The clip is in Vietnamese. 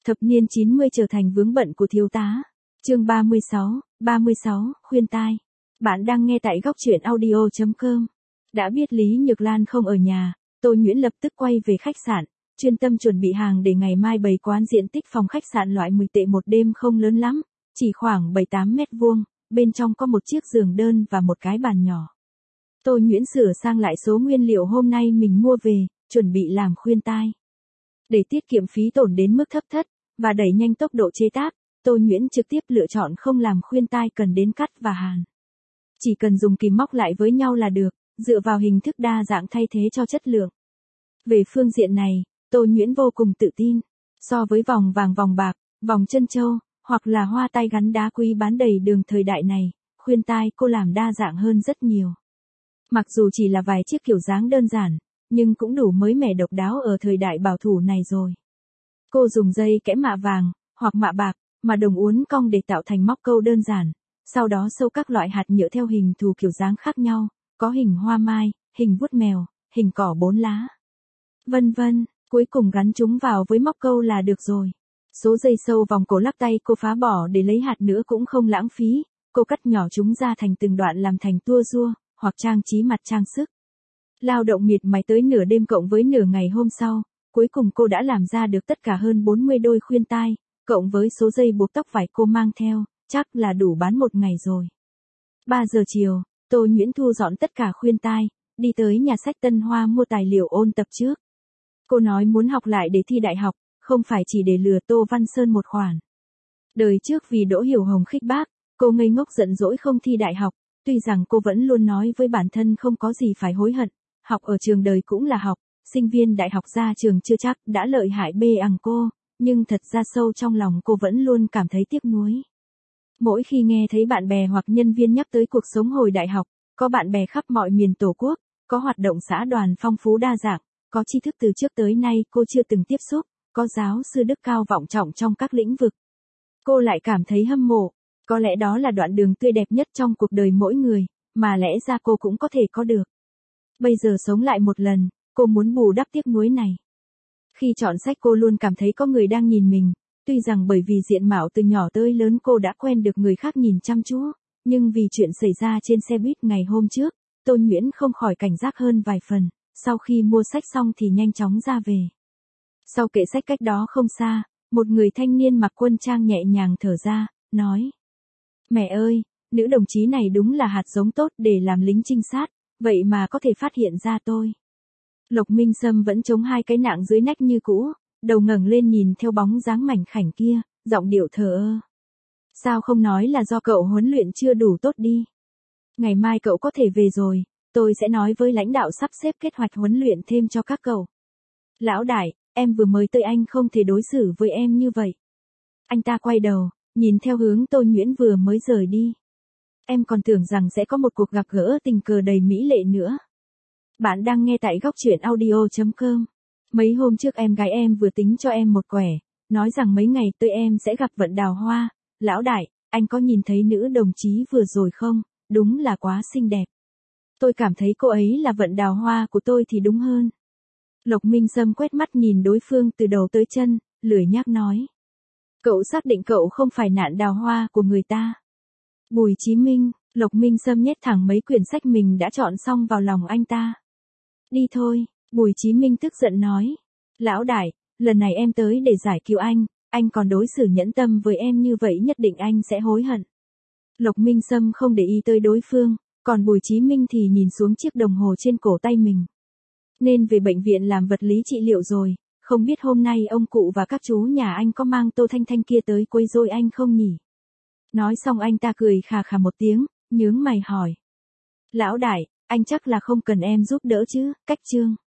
Thập niên 90 trở thành vướng bận của thiếu tá. Chương 36, khuyên tai. Bạn đang nghe tại góc truyện audio.com. Đã biết Lý Nhược Lan không ở nhà, Tô Nhuyễn lập tức quay về khách sạn, chuyên tâm chuẩn bị hàng để ngày mai bày quán. Diện tích phòng khách sạn loại 10 tệ một đêm không lớn lắm, chỉ khoảng 7-8 mét vuông, bên trong có một chiếc giường đơn và một cái bàn nhỏ. Tô Nhuyễn sửa sang lại số nguyên liệu hôm nay mình mua về, chuẩn bị làm khuyên tai. Để tiết kiệm phí tổn đến mức thấp nhất và đẩy nhanh tốc độ chế tác, Tô Nhuyễn trực tiếp lựa chọn không làm khuyên tai cần đến cắt và hàn. Chỉ cần dùng kìm móc lại với nhau là được, dựa vào hình thức đa dạng thay thế cho chất lượng. Về phương diện này, Tô Nhuyễn vô cùng tự tin. So với vòng vàng vòng bạc, vòng chân châu, hoặc là hoa tai gắn đá quý bán đầy đường thời đại này, khuyên tai cô làm đa dạng hơn rất nhiều. Mặc dù chỉ là vài chiếc kiểu dáng đơn giản, nhưng cũng đủ mới mẻ độc đáo ở thời đại bảo thủ này rồi. Cô dùng dây kẽm mạ vàng, hoặc mạ bạc, mà đồng uốn cong để tạo thành móc câu đơn giản, sau đó sâu các loại hạt nhựa theo hình thù kiểu dáng khác nhau, có hình hoa mai, hình vuốt mèo, hình cỏ 4 lá, vân vân, cuối cùng gắn chúng vào với móc câu là được rồi. Số dây sâu vòng cổ lắc tay cô phá bỏ để lấy hạt nữa cũng không lãng phí, cô cắt nhỏ chúng ra thành từng đoạn làm thành tua rua, hoặc trang trí mặt trang sức. Lao động miệt mài tới nửa đêm cộng với nửa ngày hôm sau, cuối cùng cô đã làm ra được tất cả hơn 40 đôi khuyên tai, cộng với số dây buộc tóc vải cô mang theo, chắc là đủ bán một ngày rồi. 3 giờ chiều, Tô Nhuyễn thu dọn tất cả khuyên tai, đi tới nhà sách Tân Hoa mua tài liệu ôn tập trước. Cô nói muốn học lại để thi đại học, không phải chỉ để lừa Tô Văn Sơn một khoản. Đời trước vì Đỗ Hiểu Hồng khích bác, cô ngây ngốc giận dỗi không thi đại học, tuy rằng cô vẫn luôn nói với bản thân không có gì phải hối hận, học ở trường đời cũng là học, sinh viên đại học ra trường chưa chắc đã lợi hại bê ằng cô, nhưng thật ra sâu trong lòng cô vẫn luôn cảm thấy tiếc nuối. Mỗi khi nghe thấy bạn bè hoặc nhân viên nhắc tới cuộc sống hồi đại học, có bạn bè khắp mọi miền Tổ quốc, có hoạt động xã đoàn phong phú đa dạng, có tri thức từ trước tới nay cô chưa từng tiếp xúc, có giáo sư đức cao vọng trọng trong các lĩnh vực. Cô lại cảm thấy hâm mộ, có lẽ đó là đoạn đường tươi đẹp nhất trong cuộc đời mỗi người, mà lẽ ra cô cũng có thể có được. Bây giờ sống lại một lần, cô muốn bù đắp tiếc nuối này. Khi chọn sách cô luôn cảm thấy có người đang nhìn mình, tuy rằng bởi vì diện mạo từ nhỏ tới lớn cô đã quen được người khác nhìn chăm chú, nhưng vì chuyện xảy ra trên xe buýt ngày hôm trước, Tô Nhuyễn không khỏi cảnh giác hơn vài phần, sau khi mua sách xong thì nhanh chóng ra về. Sau kệ sách cách đó không xa, một người thanh niên mặc quân trang nhẹ nhàng thở ra, nói: "Mẹ ơi, nữ đồng chí này đúng là hạt giống tốt để làm lính trinh sát, vậy mà có thể phát hiện ra tôi." Lộc Minh Sâm vẫn chống hai cái nạng dưới nách như cũ, đầu ngẩng lên nhìn theo bóng dáng mảnh khảnh kia, giọng điệu thờ ơ. "Sao không nói là do cậu huấn luyện chưa đủ tốt đi? Ngày mai cậu có thể về rồi, tôi sẽ nói với lãnh đạo sắp xếp kế hoạch huấn luyện thêm cho các cậu." "Lão đại, em vừa mới tới anh không thể đối xử với em như vậy." Anh ta quay đầu, nhìn theo hướng Tô Nhuyễn vừa mới rời đi. "Em còn tưởng rằng sẽ có một cuộc gặp gỡ tình cờ đầy mỹ lệ nữa." Bạn đang nghe tại góc truyện audio.com. Mấy hôm trước em gái em vừa tính cho em một quẻ, nói rằng mấy ngày tới em sẽ gặp Vận Đào Hoa. "Lão đại, anh có nhìn thấy nữ đồng chí vừa rồi không? Đúng là quá xinh đẹp. Tôi cảm thấy cô ấy là Vận Đào Hoa của tôi thì đúng hơn." Lộc Minh Sâm quét mắt nhìn đối phương từ đầu tới chân, lười nhác nói: "Cậu xác định cậu không phải nạn đào hoa của người ta?" "Bùi Chí Minh." Lộc Minh Sâm nhét thẳng mấy quyển sách mình đã chọn xong vào lòng anh ta. "Đi thôi." Bùi Chí Minh tức giận nói. "Lão đại, lần này em tới để giải cứu anh còn đối xử nhẫn tâm với em như vậy nhất định anh sẽ hối hận." Lộc Minh Sâm không để ý tới đối phương, còn Bùi Chí Minh thì nhìn xuống chiếc đồng hồ trên cổ tay mình. "Nên về bệnh viện làm vật lý trị liệu rồi, không biết hôm nay ông cụ và các chú nhà anh có mang Tô Thanh Thanh kia tới quấy rối anh không nhỉ?" Nói xong anh ta cười khà khà một tiếng, nhướng mày hỏi: "Lão đại, anh chắc là không cần em giúp đỡ chứ?" Cách chương